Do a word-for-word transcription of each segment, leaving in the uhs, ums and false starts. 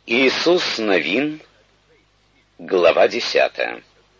Иисус Новин, глава десятая.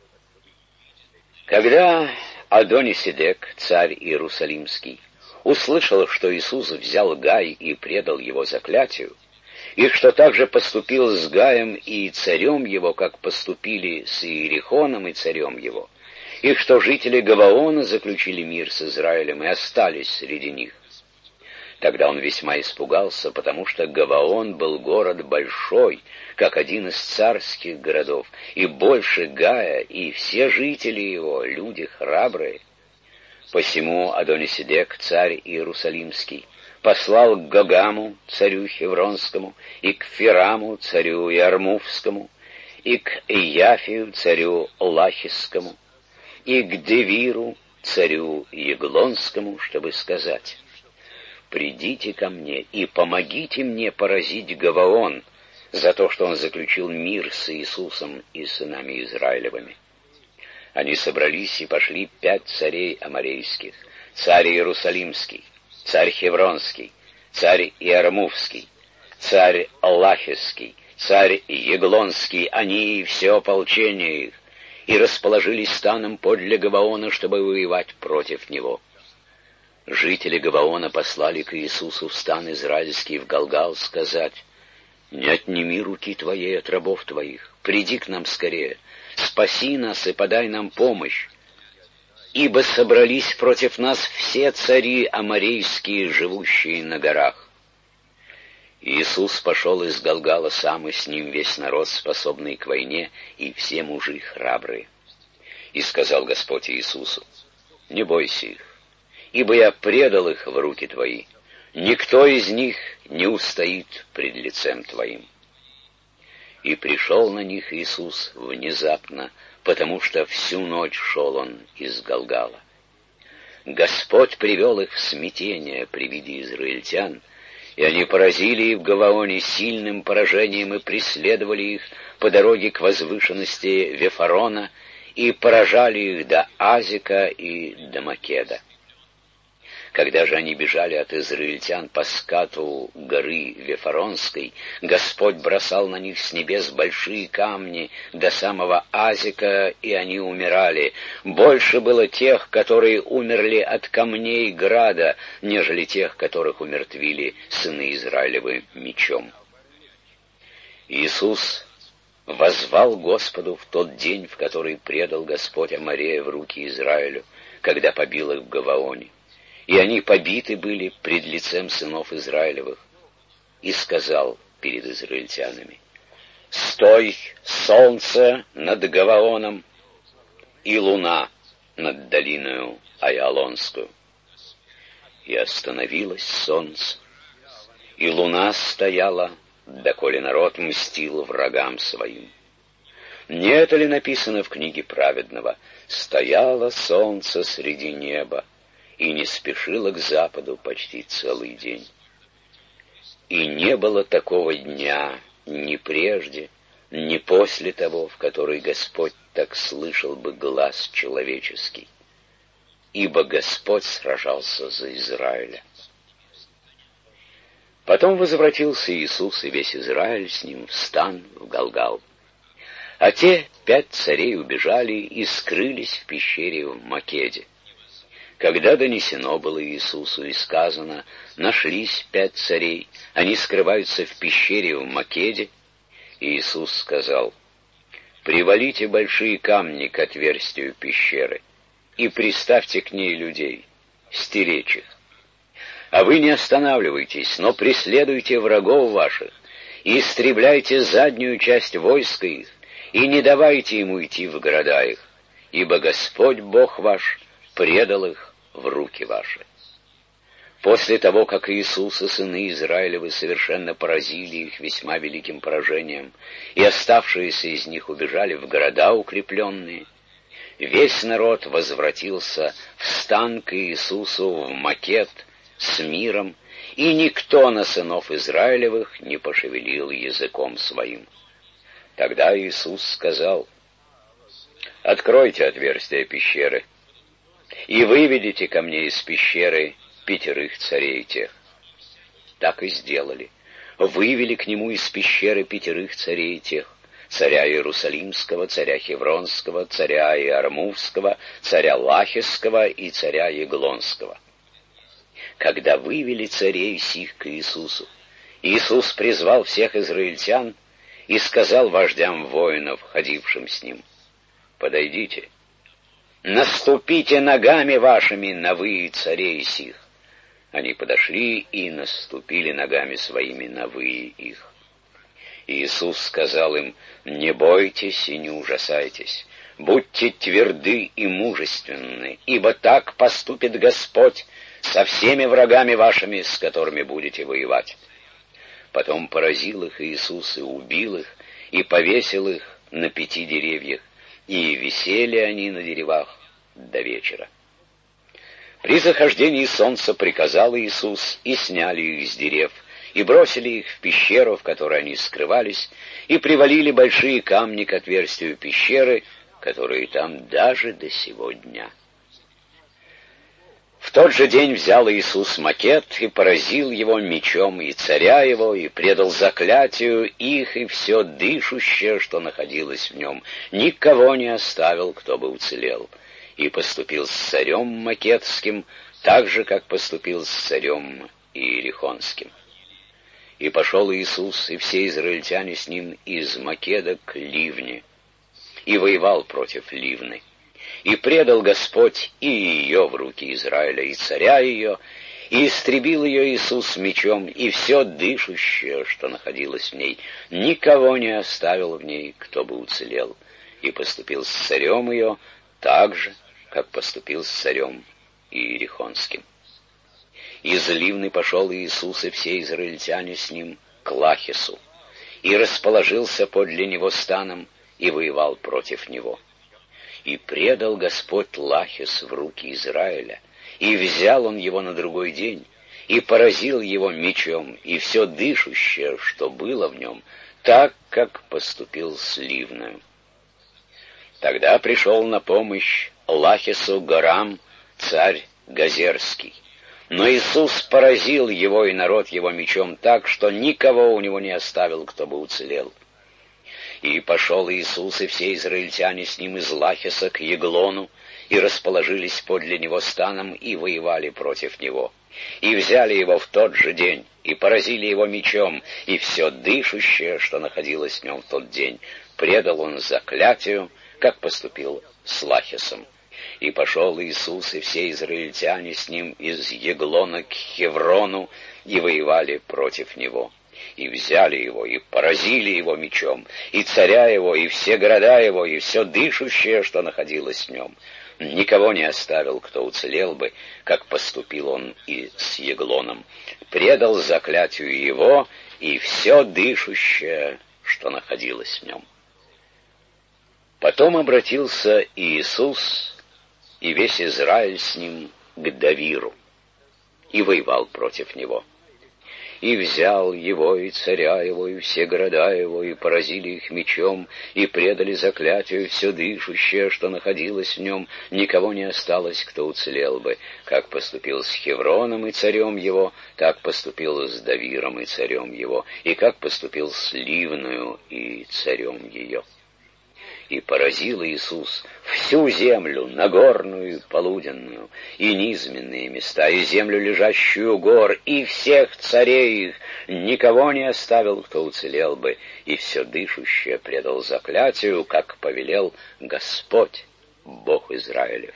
Когда Адони-Седек, царь Иерусалимский, услышал, что Иисус взял Гай и предал его заклятию, и что также поступил с Гаем и царем его, как поступили с Иерихоном и царем его, и что жители Гаваона заключили мир с Израилем и остались среди них, тогда он весьма испугался, потому что Гаваон был город большой, как один из царских городов, и больше Гая, и все жители его, люди храбрые. Посему Адони-Седек, царь Иерусалимский, послал к Гогаму, царю Хевронскому, и к Фираму, царю Ярмувскому, и к Ияфию, царю Лахисскому, и к Девиру, царю Еглонскому, чтобы сказать: «Придите ко мне и помогите мне поразить Гаваон за то, что он заключил мир с Иисусом и сынами Израилевыми». Они собрались и пошли пять царей аморейских: царь Иерусалимский, царь Хевронский, царь Иармувский, царь Лахисский, царь Еглонский, они и все ополчение их, и расположились станом подле Гаваона, чтобы воевать против него. Жители Гаваона послали к Иисусу в стан израильский в Галгал сказать: «Не отними руки твоей от рабов твоих, приди к нам скорее, спаси нас и подай нам помощь, ибо собрались против нас все цари аморейские, живущие на горах». Иисус пошел из Галгала сам, и с ним весь народ, способный к войне, и все мужи храбрые. И сказал Господь Иисусу: «Не бойся их, ибо я предал их в руки твои, никто из них не устоит пред лицем твоим». И пришел на них Иисус внезапно, потому что всю ночь шел он из Галгала. Господь привел их в смятение при виде израильтян, и они поразили их в Гаваоне сильным поражением и преследовали их по дороге к возвышенности Вефарона, и поражали их до Азика и до Македа. Когда же они бежали от израильтян по скату горы Вефаронской, Господь бросал на них с небес большие камни до самого Азика, и они умирали. Больше было тех, которые умерли от камней града, нежели тех, которых умертвили сыны Израилевы мечом. Иисус воззвал Господу в тот день, в который предал Господь Аморея в руки Израилю, когда побил их в Гаваоне. И они побиты были пред лицем сынов Израилевых, и сказал перед израильтянами: «Стой, солнце над Гаваоном, и луна над долиною Айалонскую». И остановилось солнце, и луна стояла, доколе народ мстил врагам своим. Не это ли написано в книге праведного: «Стояло солнце среди неба, и не спешила к западу почти целый день. И не было такого дня ни прежде, ни после того, в который Господь так слышал бы глас человеческий, ибо Господь сражался за Израиля». Потом возвратился Иисус и весь Израиль с ним в стан в Галгал. А те пять царей убежали и скрылись в пещере в Македе. Когда донесено было Иисусу и сказано: «Нашлись пять царей, они скрываются в пещере в Македе», Иисус сказал: «Привалите большие камни к отверстию пещеры и приставьте к ней людей, стеречь их. А вы не останавливайтесь, но преследуйте врагов ваших и истребляйте заднюю часть войска их, и не давайте ему идти в города их, ибо Господь Бог ваш предал их в руки ваши». После того, как Иисус и сыны Израилевы совершенно поразили их весьма великим поражением, и оставшиеся из них убежали в города укрепленные, весь народ возвратился в стан к Иисусу в Макед с миром, и никто на сынов Израилевых не пошевелил языком своим. Тогда Иисус сказал: «Откройте отверстие пещеры, и выведите ко мне из пещеры пятерых царей тех». Так и сделали. вывели к нему из пещеры пятерых царей тех: царя Иерусалимского, царя Хевронского, царя Иармувского, царя Лахисского и царя Еглонского. Когда вывели царей сих к Иисусу, Иисус призвал всех израильтян и сказал вождям воинов, ходившим с ним: «Подойдите, наступите ногами вашими на вы царей сих». Они подошли и наступили ногами своими на вы их. Иисус сказал им: «Не бойтесь и не ужасайтесь, будьте тверды и мужественны, ибо так поступит Господь со всеми врагами вашими, с которыми будете воевать». Потом поразил их Иисус и убил их, и повесил их на пяти деревьях, и висели они на деревах до вечера. При захождении солнца приказал Иисус, и сняли их с дерев, и бросили их в пещеру, в которой они скрывались, и привалили большие камни к отверстию пещеры, которые там даже до сего дня. В тот же день взял Иисус макет и поразил его мечом и царя его, и предал заклятию их и все дышущее, что находилось в нем. Никого не оставил, кто бы уцелел. И поступил с царем Македским так же, как поступил с царем Иерихонским. И пошел Иисус и все израильтяне с ним из Македа к Ливне, и воевал против Ливны. И предал Господь и ее в руки Израиля, и царя ее, и истребил ее Иисус мечом, и все дышущее, что находилось в ней. Никого не оставил в ней, кто бы уцелел. И поступил с царем ее так же, как поступил с царем Иерихонским. Из Ливны пошел Иисус и все израильтяне с ним к Лахису, и расположился подле него станом, и воевал против него. И предал Господь Лахис в руки Израиля, и взял он его на другой день, и поразил его мечом, и все дышущее, что было в нем, так, как поступил с Ливною. Тогда пришел на помощь Лахису Горам, царь Газерский. Но Иисус поразил его и народ его мечом так, что никого у него не оставил, кто бы уцелел. И пошел Иисус и все израильтяне с ним из Лахиса к Еглону, и расположились подле него станом, и воевали против него. И взяли его в тот же день, и поразили его мечом, и все дышущее, что находилось в нем в тот день, предал он заклятию, как поступил с Лахисом. И пошел Иисус и все израильтяне с ним из Еглона к Хеврону, и воевали против него. И взяли его, и поразили его мечом, и царя его, и все города его, и все дышущее, что находилось в нем. Никого не оставил, кто уцелел бы, как поступил он и с Еглоном. Предал заклятию его, и все дышущее, что находилось в нем. Потом обратился Иисус и весь Израиль с ним к Давиру, и воевал против него. И взял его, и царя его, и все города его, и поразили их мечом, и предали заклятию все дышущее, что находилось в нем, никого не осталось, кто уцелел бы. Как поступил с Хевроном и царем его, так поступил с Давиром и царем его, и как поступил с Ливною и царем ее. И поразил Иисус всю землю, нагорную и полуденную, и низменные места, и землю, лежащую гор, и всех царей их, никого не оставил, кто уцелел бы, и все дышущее предал заклятию, как повелел Господь, Бог Израилев.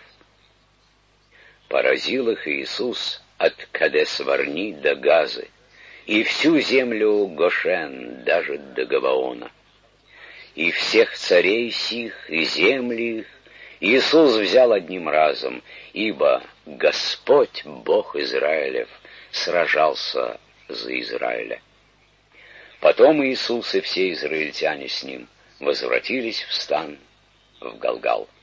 Поразил их Иисус от Кадес-Варни до Газы, и всю землю Гошен, даже до Гаваона. И всех царей сих, и земли их Иисус взял одним разом, ибо Господь, Бог Израилев, сражался за Израиля. Потом Иисус и все израильтяне с ним возвратились в стан в Галгал.